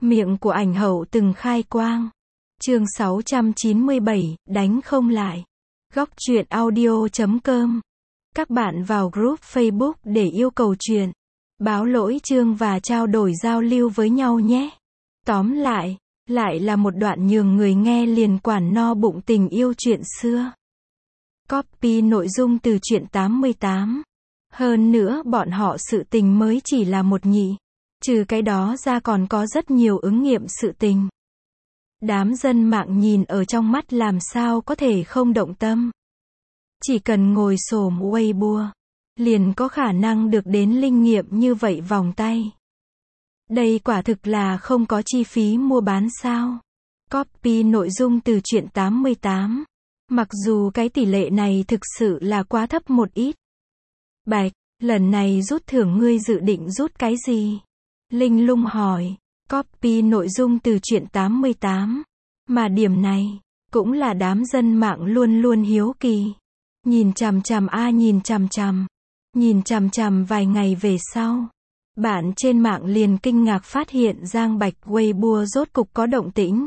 Miệng của ảnh hậu từng khai quang. Chương 697, đánh không lại. Góc truyện audio.com. Các bạn vào group Facebook để yêu cầu truyện, báo lỗi chương và trao đổi giao lưu với nhau nhé. Tóm lại là một đoạn nhường người nghe liền quản no bụng tình yêu chuyện xưa. Copy nội dung từ truyện 88. Hơn nữa bọn họ sự tình mới chỉ là một nhị. Trừ cái đó ra còn có rất nhiều ứng nghiệm sự tình. Đám dân mạng nhìn ở trong mắt làm sao có thể không động tâm. Chỉ cần ngồi xổm Weibo, liền có khả năng được đến linh nghiệm như vậy vòng tay. Đây quả thực là không có chi phí mua bán sao. Copy nội dung từ truyện 88. Mặc dù cái tỷ lệ này thực sự là quá thấp một ít. Bạch, lần này rút thưởng ngươi dự định rút cái gì? Linh Lung hỏi. Copy nội dung từ truyện 88. Mà điểm này, cũng là đám dân mạng luôn luôn hiếu kỳ. Nhìn chằm chằm nhìn chằm chằm. Nhìn chằm chằm vài ngày về sau. Bạn trên mạng liền kinh ngạc phát hiện Giang Bạch Weibo rốt cục có động tĩnh.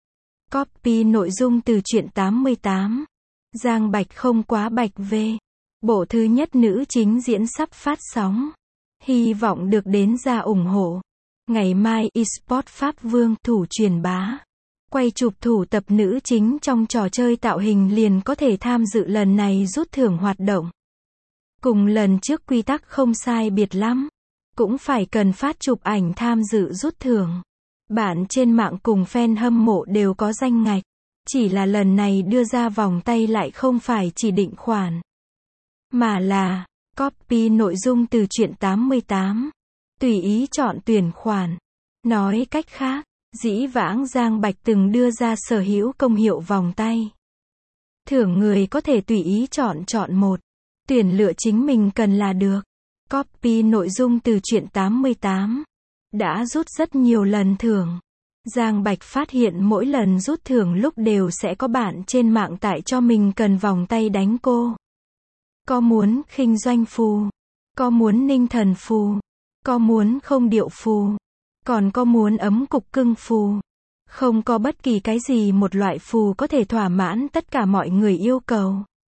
Copy nội dung từ truyện 88. Giang Bạch không quá bạch về. Bộ thứ nhất nữ chính diễn sắp phát sóng. Hy vọng được đến ra ủng hộ. Ngày mai eSport Pháp Vương thủ truyền bá. Quay chụp thủ tập nữ chính trong trò chơi tạo hình liền có thể tham dự lần này rút thưởng hoạt động. Cùng lần trước quy tắc không sai biệt lắm. Cũng phải cần phát chụp ảnh tham dự rút thưởng. Bạn trên mạng cùng fan hâm mộ đều có danh ngạch. Chỉ là lần này đưa ra vòng tay lại không phải chỉ định khoản. Mà là, copy nội dung từ truyện 88. Tùy ý chọn tuyển khoản. Nói cách khác, dĩ vãng Giang Bạch từng đưa ra sở hữu công hiệu vòng tay. Thưởng người có thể tùy ý chọn một. Tuyển lựa chính mình cần là được. Copy nội dung từ truyện 88. Đã rút rất nhiều lần thưởng. Giang Bạch phát hiện mỗi lần rút thưởng lúc đều sẽ có bạn trên mạng tải cho mình cần vòng tay đánh cô. Có muốn khinh doanh phù. Có muốn ninh thần phù. Có muốn không điệu phù. Còn có muốn ấm cục cưng phù. Không có bất kỳ cái gì một loại phù có thể thỏa mãn tất cả mọi người yêu cầu.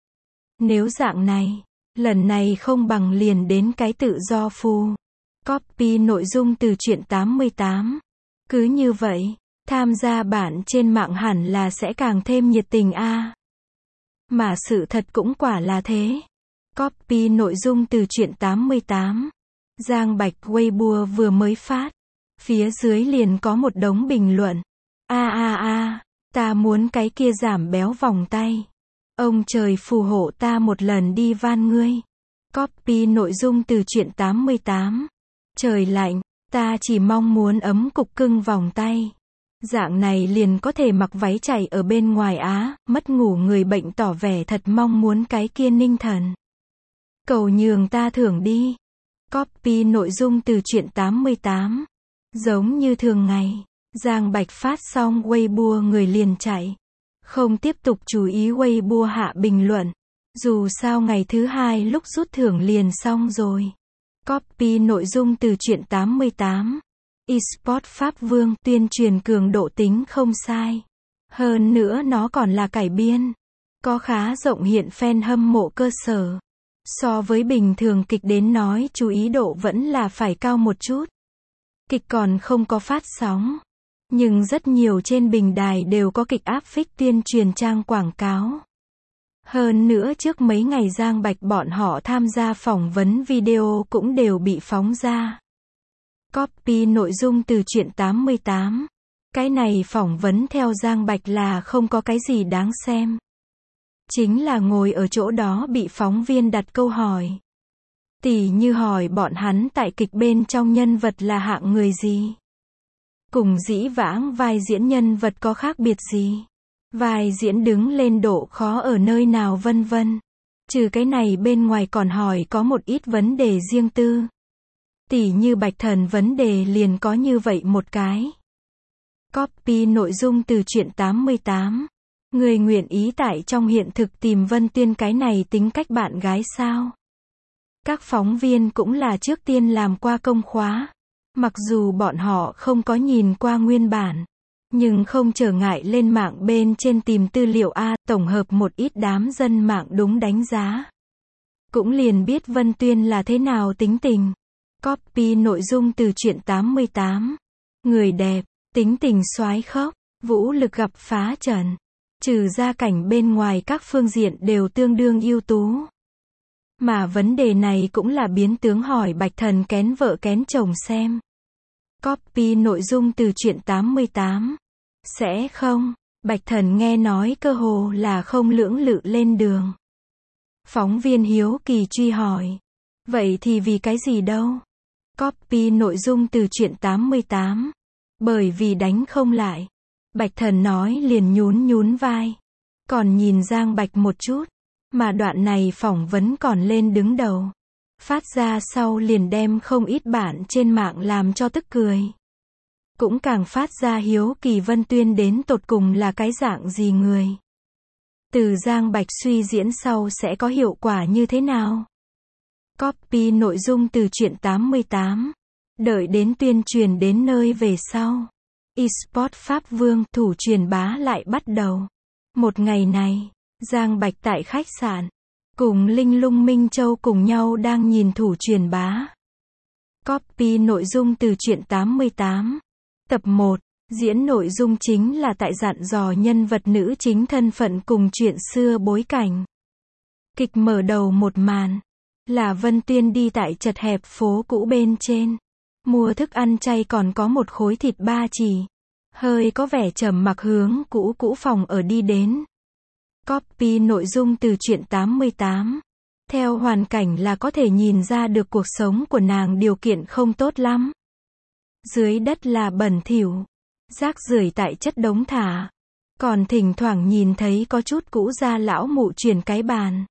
Nếu dạng này, lần này không bằng liền đến cái tự do phù. Copy nội dung từ truyện 88. Cứ như vậy, tham gia bạn trên mạng hẳn là sẽ càng thêm nhiệt tình a. Mà sự thật cũng quả là thế. Copy nội dung từ truyện 88. Giang Bạch Weibo vừa mới phát. Phía dưới liền có một đống bình luận. Ta muốn cái kia giảm béo vòng tay. Ông trời phù hộ ta một lần đi van ngươi. Copy nội dung từ truyện 88. Trời lạnh, ta chỉ mong muốn ấm cục cưng vòng tay. Dạng này liền có thể mặc váy chạy ở bên ngoài mất ngủ người bệnh tỏ vẻ thật mong muốn cái kia ninh thần. Cầu nhường ta thưởng đi. Copy nội dung từ truyện 88. Giống như thường ngày, Giang Bạch phát xong Weibo người liền chạy. Không tiếp tục chú ý Weibo hạ bình luận. Dù sao ngày thứ hai lúc rút thưởng liền xong rồi. Copy nội dung từ truyện 88. eSport Pháp Vương tuyên truyền cường độ tính không sai. Hơn nữa nó còn là cải biên. Có khá rộng hiện fan hâm mộ cơ sở. So với bình thường kịch đến nói chú ý độ vẫn là phải cao một chút. Kịch còn không có phát sóng. Nhưng rất nhiều trên bình đài đều có kịch áp phích tuyên truyền trang quảng cáo. Hơn nữa trước mấy ngày Giang Bạch bọn họ tham gia phỏng vấn video cũng đều bị phóng ra. Copy nội dung từ truyện 88. Cái này phỏng vấn theo Giang Bạch là không có cái gì đáng xem. Chính là ngồi ở chỗ đó bị phóng viên đặt câu hỏi. Tỉ như hỏi bọn hắn tại kịch bên trong nhân vật là hạng người gì. Cùng dĩ vãng vai diễn nhân vật có khác biệt gì. Vai diễn đứng lên độ khó ở nơi nào vân vân. Trừ cái này bên ngoài còn hỏi có một ít vấn đề riêng tư. Tỉ như Bạch Thần vấn đề liền có như vậy một cái. Copy nội dung từ truyện 88. Người nguyện ý tại trong hiện thực tìm Vân Tuyên cái này tính cách bạn gái sao? Các phóng viên cũng là trước tiên làm qua công khóa. Mặc dù bọn họ không có nhìn qua nguyên bản, nhưng không trở ngại lên mạng bên trên tìm tư liệu tổng hợp một ít đám dân mạng đúng đánh giá. Cũng liền biết Vân Tuyên là thế nào tính tình. Copy nội dung từ truyện 88. Người đẹp, tính tình soái khốc, vũ lực gặp phá trần. Trừ gia cảnh bên ngoài các phương diện đều tương đương ưu tú. Mà vấn đề này cũng là biến tướng hỏi Bạch Thần kén vợ kén chồng xem. Copy nội dung từ truyện 88. Sẽ không, Bạch Thần nghe nói cơ hồ là không lưỡng lự lên đường. Phóng viên hiếu kỳ truy hỏi. Vậy thì vì cái gì đâu? Copy nội dung từ truyện 88. Bởi vì đánh không lại. Bạch Thần nói liền nhún nhún vai. Còn nhìn Giang Bạch một chút. Mà đoạn này phỏng vấn còn lên đứng đầu. Phát ra sau liền đem không ít bạn trên mạng làm cho tức cười. Cũng càng phát ra hiếu kỳ Vân Tuyên đến tột cùng là cái dạng gì người. Từ Giang Bạch suy diễn sau sẽ có hiệu quả như thế nào? Copy nội dung từ truyện 88. Đợi đến tuyên truyền đến nơi về sau. eSport Pháp Vương thủ truyền bá lại bắt đầu. Một ngày này, Giang Bạch tại khách sạn, cùng Linh Lung Minh Châu cùng nhau đang nhìn thủ truyền bá. Copy nội dung từ truyện 88. Tập 1. Diễn nội dung chính là tại dặn dò nhân vật nữ chính thân phận cùng chuyện xưa bối cảnh. Kịch mở đầu một màn là Vân Tuyên đi tại chật hẹp phố cũ bên trên, mua thức ăn chay còn có một khối thịt ba chỉ. Hơi có vẻ trầm mặc hướng cũ phòng ở đi đến. Copy nội dung từ truyện 88. Theo hoàn cảnh là có thể nhìn ra được cuộc sống của nàng điều kiện không tốt lắm. Dưới đất là bẩn thỉu, rác rưởi tại chất đống thả. Còn thỉnh thoảng nhìn thấy có chút cũ gia lão mụ chuyển cái bàn.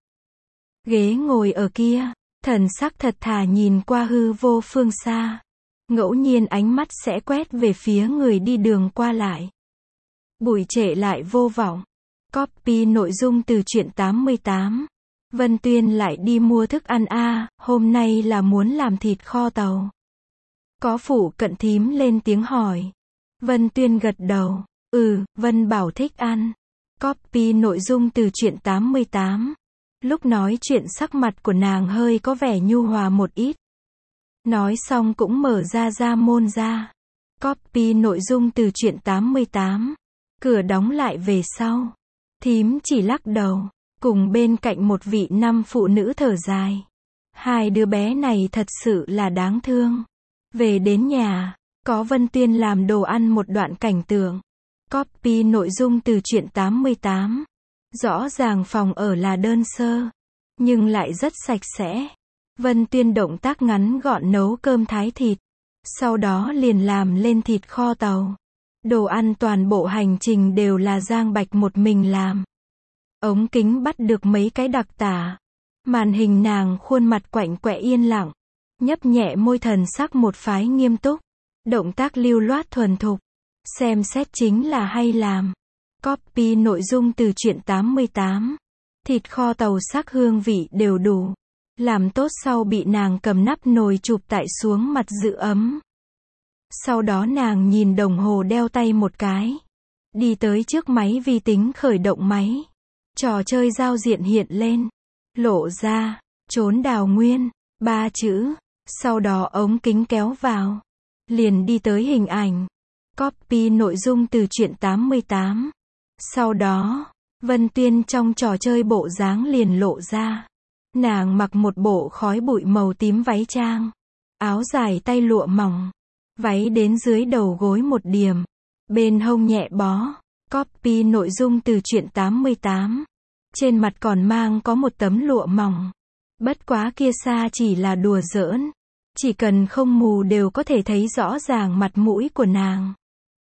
Ghế ngồi ở kia, thần sắc thật thà nhìn qua hư vô phương xa. Ngẫu nhiên ánh mắt sẽ quét về phía người đi đường qua lại. Bụi trệ lại vô vọng. Copy nội dung từ truyện 88. Vân Tuyên lại đi mua thức ăn hôm nay là muốn làm thịt kho tàu. Có phụ cận thím lên tiếng hỏi. Vân Tuyên gật đầu. Vân bảo thích ăn. Copy nội dung từ truyện 88. Lúc nói chuyện sắc mặt của nàng hơi có vẻ nhu hòa một ít. Nói xong cũng mở ra môn ra. Copy nội dung từ truyện 88. Cửa đóng lại về sau. Thím chỉ lắc đầu. Cùng bên cạnh một vị nam phụ nữ thở dài. Hai đứa bé này thật sự là đáng thương. Về đến nhà, có Vân Tuyên làm đồ ăn một đoạn cảnh tượng. Copy nội dung từ truyện 88. Rõ ràng phòng ở là đơn sơ, nhưng lại rất sạch sẽ. Vân Tuyên động tác ngắn gọn nấu cơm thái thịt. Sau đó liền làm lên thịt kho tàu. Đồ ăn toàn bộ hành trình đều là Giang Bạch một mình làm. Ống kính bắt được mấy cái đặc tả. Màn hình nàng khuôn mặt quạnh quẹ yên lặng. Nhấp nhẹ môi thần sắc một phái nghiêm túc. Động tác lưu loát thuần thục. Xem xét chính là hay làm. Copy nội dung từ truyện 88. Thịt kho tàu sắc hương vị đều đủ. Làm tốt sau bị nàng cầm nắp nồi chụp tại xuống mặt giữ ấm. Sau đó nàng nhìn đồng hồ đeo tay một cái. Đi tới trước máy vi tính khởi động máy. Trò chơi giao diện hiện lên. Lộ ra, trốn đào nguyên, 3 chữ. Sau đó ống kính kéo vào. Liền đi tới hình ảnh. Copy nội dung từ truyện 88. Sau đó, Vân Tuyên trong trò chơi bộ dáng liền lộ ra. Nàng mặc một bộ khói bụi màu tím váy trang. Áo dài tay lụa mỏng. Váy đến dưới đầu gối một điểm. Bên hông nhẹ bó. Copy nội dung từ truyện 88. Trên mặt còn mang có một tấm lụa mỏng. Bất quá kia xa chỉ là đùa giỡn. Chỉ cần không mù đều có thể thấy rõ ràng mặt mũi của nàng.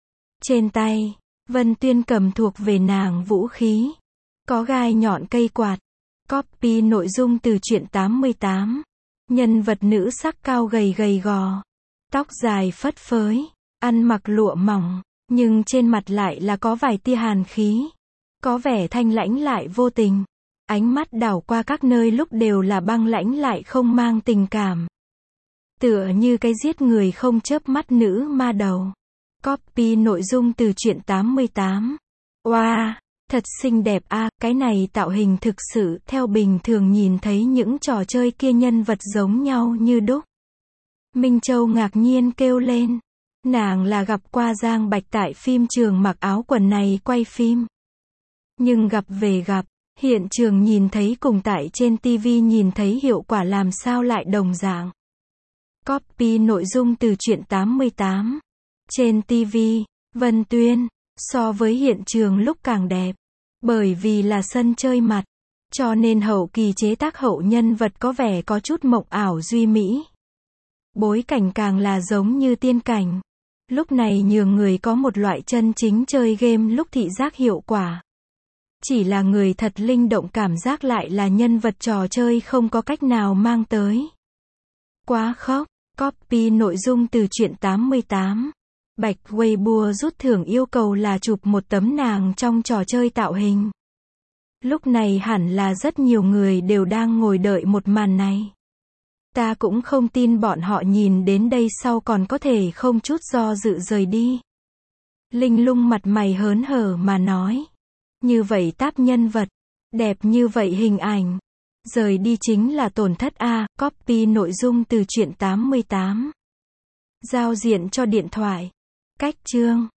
Trên tay, Vân Tuyên cầm thuộc về nàng vũ khí. Có gai nhọn cây quạt. Copy nội dung từ truyện 88. Nhân vật nữ sắc cao gầy gò. Tóc dài phất phới. Ăn mặc lụa mỏng. Nhưng trên mặt lại là có vài tia hàn khí. Có vẻ thanh lãnh lại vô tình. Ánh mắt đảo qua các nơi lúc đều là băng lãnh lại không mang tình cảm. Tựa như cái giết người không chớp mắt nữ ma đầu. Copy nội dung từ truyện 88. Wow, thật xinh đẹp a, cái này tạo hình thực sự, theo bình thường nhìn thấy những trò chơi kia nhân vật giống nhau như đúc. Minh Châu ngạc nhiên kêu lên. Nàng là gặp qua Giang Bạch tại phim trường mặc áo quần này quay phim. Nhưng gặp về gặp, hiện trường nhìn thấy cùng tại trên TV nhìn thấy hiệu quả làm sao lại đồng dạng. Copy nội dung từ truyện 88. Trên TV, Vân Tuyên, so với hiện trường lúc càng đẹp. Bởi vì là sân chơi mặt, cho nên hậu kỳ chế tác hậu nhân vật có vẻ có chút mộng ảo duy mỹ. Bối cảnh càng là giống như tiên cảnh. Lúc này nhường người có một loại chân chính chơi game lúc thị giác hiệu quả. Chỉ là người thật linh động cảm giác lại là nhân vật trò chơi không có cách nào mang tới. Quá khóc. Copy nội dung từ truyện 88. Bạch Weibo rút thưởng yêu cầu là chụp một tấm nàng trong trò chơi tạo hình. Lúc này hẳn là rất nhiều người đều đang ngồi đợi một màn này. Ta cũng không tin bọn họ nhìn đến đây sau còn có thể không chút do dự rời đi. Linh Lung mặt mày hớn hở mà nói. Như vậy táp nhân vật, đẹp như vậy hình ảnh. Rời đi chính là tổn thất a. Copy nội dung từ truyện 88. Giao diện cho điện thoại. Cách chương.